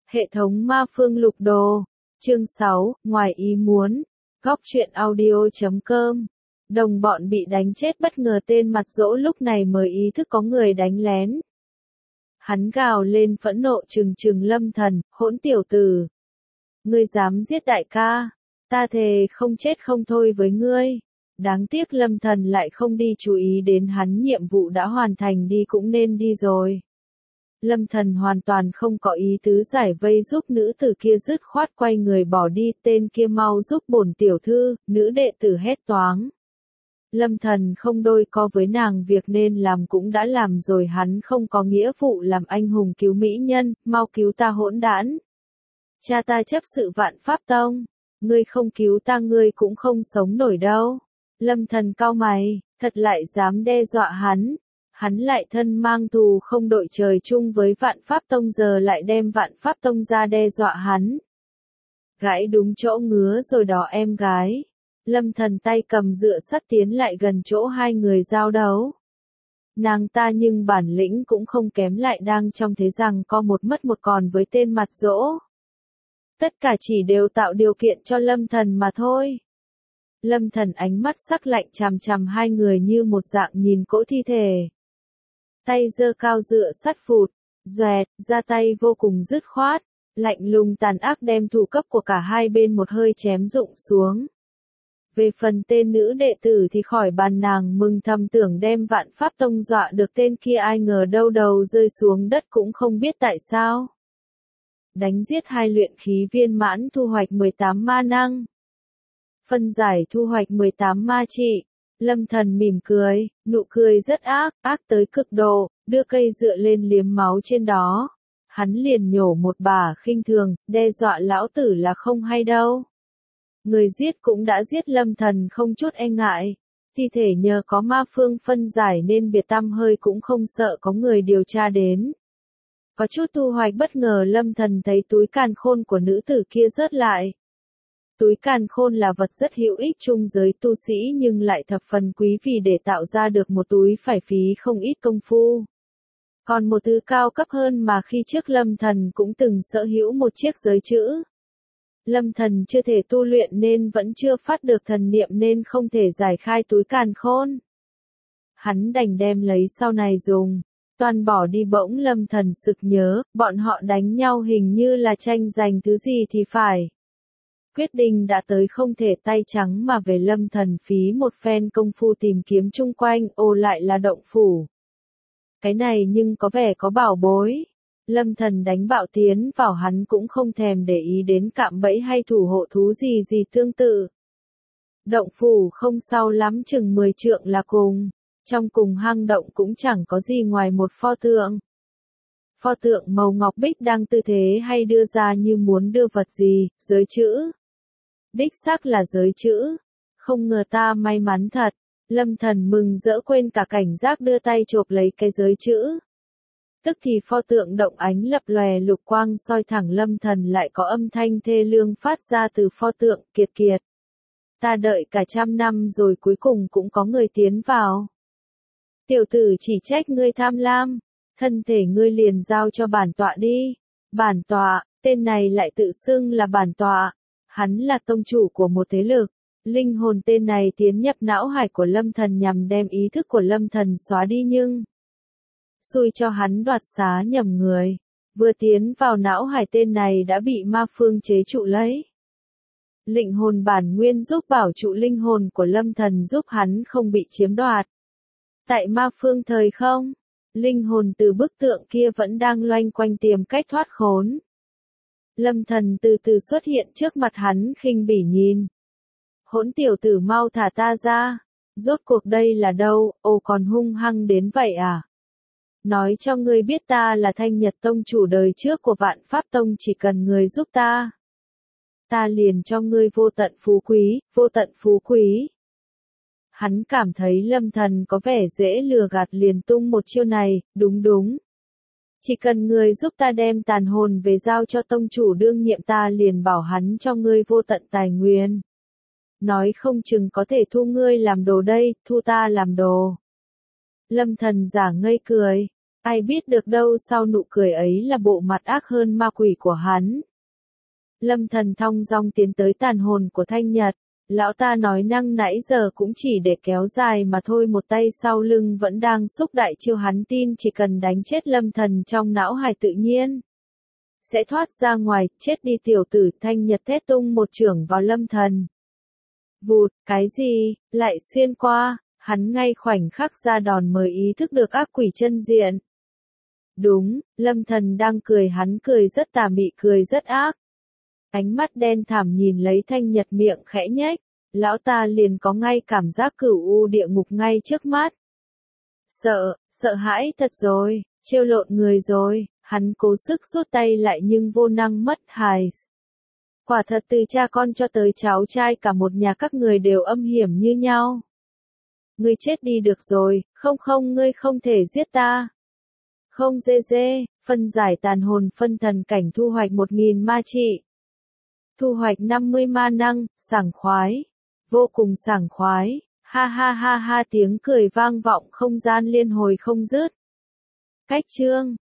Hệ thống ma phương lục đồ. Chương 6, ngoài ý muốn. Góc truyện audio.com. Đồng bọn bị đánh chết bất ngờ, tên mặt dỗ lúc này mới ý thức có người đánh lén. Hắn gào lên phẫn nộ trừng Lâm Thần, hỗn tiểu tử. Ngươi dám giết đại ca, ta thề không chết không thôi với ngươi. Đáng tiếc Lâm Thần lại không đi chú ý đến hắn, nhiệm vụ đã hoàn thành, đi cũng nên đi rồi. Lâm Thần hoàn toàn không có ý tứ giải vây giúp nữ tử kia, dứt khoát quay người bỏ đi. Tên kia mau giúp bổn tiểu thư, nữ đệ tử hét toáng. Lâm Thần không đôi co với nàng, việc nên làm cũng đã làm rồi, hắn không có nghĩa vụ làm anh hùng cứu mỹ nhân, mau cứu ta hỗn đản. Cha ta chấp sự Vạn Pháp Tông, ngươi không cứu ta ngươi cũng không sống nổi đâu. Lâm Thần cau mày, thật lại dám đe dọa hắn. Hắn lại thân mang thù không đội trời chung với Vạn Pháp Tông, giờ lại đem Vạn Pháp Tông ra đe dọa hắn. Gãi đúng chỗ ngứa rồi đó em gái. Lâm Thần tay cầm dựa sắt tiến lại gần chỗ hai người giao đấu. Nàng ta nhưng bản lĩnh cũng không kém, lại đang trong thế rằng co một mất một còn với tên mặt dỗ. Tất cả chỉ đều tạo điều kiện cho Lâm Thần mà thôi. Lâm Thần ánh mắt sắc lạnh chằm chằm hai người như một dạng nhìn cỗ thi thể. Tay giơ cao dựa sắt phụt, doẹt, ra tay vô cùng dứt khoát, lạnh lùng tàn ác đem thủ cấp của cả hai bên một hơi chém rụng xuống. Về phần tên nữ đệ tử thì khỏi bàn, nàng mừng thầm tưởng đem Vạn Pháp Tông dọa được tên kia, ai ngờ đâu đầu rơi xuống đất cũng không biết tại sao. Đánh giết hai luyện khí viên mãn, thu hoạch 18 ma năng. Phân giải thu hoạch 18 ma trị. Lâm Thần mỉm cười, nụ cười rất ác, ác tới cực độ, đưa cây dựa lên liếm máu trên đó. Hắn liền nhổ một bả khinh thường, đe dọa lão tử là không hay đâu. Người giết cũng đã giết, Lâm Thần không chút e ngại. Thi thể nhờ có ma phương phân giải nên biệt tăm hơi, cũng không sợ có người điều tra đến. Có chút thu hoạch bất ngờ, Lâm Thần thấy túi càn khôn của nữ tử kia rớt lại. Túi càn khôn là vật rất hữu ích chung giới tu sĩ, nhưng lại thập phần quý, vì để tạo ra được một túi phải phí không ít công phu. Còn một thứ cao cấp hơn mà khi trước Lâm Thần cũng từng sở hữu một chiếc giới chữ. Lâm Thần chưa thể tu luyện nên vẫn chưa phát được thần niệm nên không thể giải khai túi càn khôn. Hắn đành đem lấy sau này dùng. Toàn bỏ đi, bỗng Lâm Thần sực nhớ, bọn họ đánh nhau hình như là tranh giành thứ gì thì phải. Quyết định đã tới, không thể tay trắng mà về. Lâm Thần phí một phen công phu tìm kiếm chung quanh, ô lại là động phủ. Cái này nhưng có vẻ có bảo bối. Lâm Thần đánh bạo tiến vào, hắn cũng không thèm để ý đến cạm bẫy hay thủ hộ thú gì tương tự. Động phủ không sâu lắm, chừng 10 trượng là cùng. Trong cùng hang động cũng chẳng có gì ngoài một pho tượng. Pho tượng màu ngọc bích đang tư thế hay đưa ra như muốn đưa vật gì, giới chữ. Đích xác là giới chữ. Không ngờ ta may mắn thật. Lâm Thần mừng rỡ quên cả cảnh giác, đưa tay chộp lấy cái giới chữ. Tức thì pho tượng động ánh lập lòe lục quang soi thẳng Lâm Thần, lại có âm thanh thê lương phát ra từ pho tượng, kiệt kiệt. Ta đợi cả 100 năm rồi cuối cùng cũng có người tiến vào. Tiểu tử, chỉ trách ngươi tham lam, thân thể ngươi liền giao cho bản tọa đi. Bản tọa, tên này lại tự xưng là bản tọa. Hắn là tông chủ của một thế lực. Linh hồn tên này tiến nhập não hải của Lâm Thần nhằm đem ý thức của Lâm Thần xóa đi, nhưng xui cho hắn đoạt xá nhầm người. Vừa tiến vào não hải, tên này đã bị ma phương chế trụ lấy. Linh hồn bản nguyên giúp bảo trụ linh hồn của Lâm Thần, giúp hắn không bị chiếm đoạt. Tại ma phương thời không, linh hồn từ bức tượng kia vẫn đang loanh quanh tìm cách thoát khốn. Lâm Thần từ từ xuất hiện trước mặt hắn, khinh bỉ nhìn. Hỗn tiểu tử, mau thả ta ra. Rốt cuộc đây là đâu, ồ còn hung hăng đến vậy à? Nói cho ngươi biết, ta là Thanh Nhật Tông, chủ đời trước của Vạn Pháp Tông, chỉ cần ngươi giúp ta. Ta liền cho ngươi vô tận phú quý, vô tận phú quý. Hắn cảm thấy Lâm Thần có vẻ dễ lừa gạt, liền tung một chiêu này, đúng. Chỉ cần ngươi giúp ta đem tàn hồn về giao cho tông chủ đương nhiệm, ta liền bảo hắn cho ngươi vô tận tài nguyên. Nói không chừng có thể thu ngươi làm đồ đây, thu ta làm đồ. Lâm Thần giả ngây cười. Ai biết được đâu sau nụ cười ấy là bộ mặt ác hơn ma quỷ của hắn. Lâm Thần thong dong tiến tới tàn hồn của Thanh Nhật. Lão ta nói năng nãy giờ cũng chỉ để kéo dài mà thôi, một tay sau lưng vẫn đang xúc đại chiêu, hắn tin chỉ cần đánh chết Lâm Thần trong não hải tự nhiên sẽ thoát ra ngoài. Chết đi tiểu tử! Thanh Nhật thét tung một chưởng vào Lâm Thần. Vụt! Cái gì? Lại xuyên qua. Hắn ngay khoảnh khắc ra đòn mới ý thức được ác quỷ chân diện. Đúng, Lâm Thần đang cười, hắn cười rất tà mị, cười rất ác. Ánh mắt đen thẳm nhìn lấy Thanh Nhật, miệng khẽ nhếch, lão ta liền có ngay cảm giác cửu u địa ngục ngay trước mắt. Sợ hãi thật rồi, trêu lộn người rồi, hắn cố sức rút tay lại nhưng vô năng mất hài. Quả thật từ cha con cho tới cháu trai cả một nhà các người đều âm hiểm như nhau. Ngươi chết đi được rồi, không ngươi không thể giết ta. Không dê, phân giải tàn hồn phân thần cảnh thu hoạch 1000 ma trị. Thu hoạch 50 ma năng, sảng khoái. Vô cùng sảng khoái, ha ha, tiếng cười vang vọng không gian liên hồi không dứt. Cách chương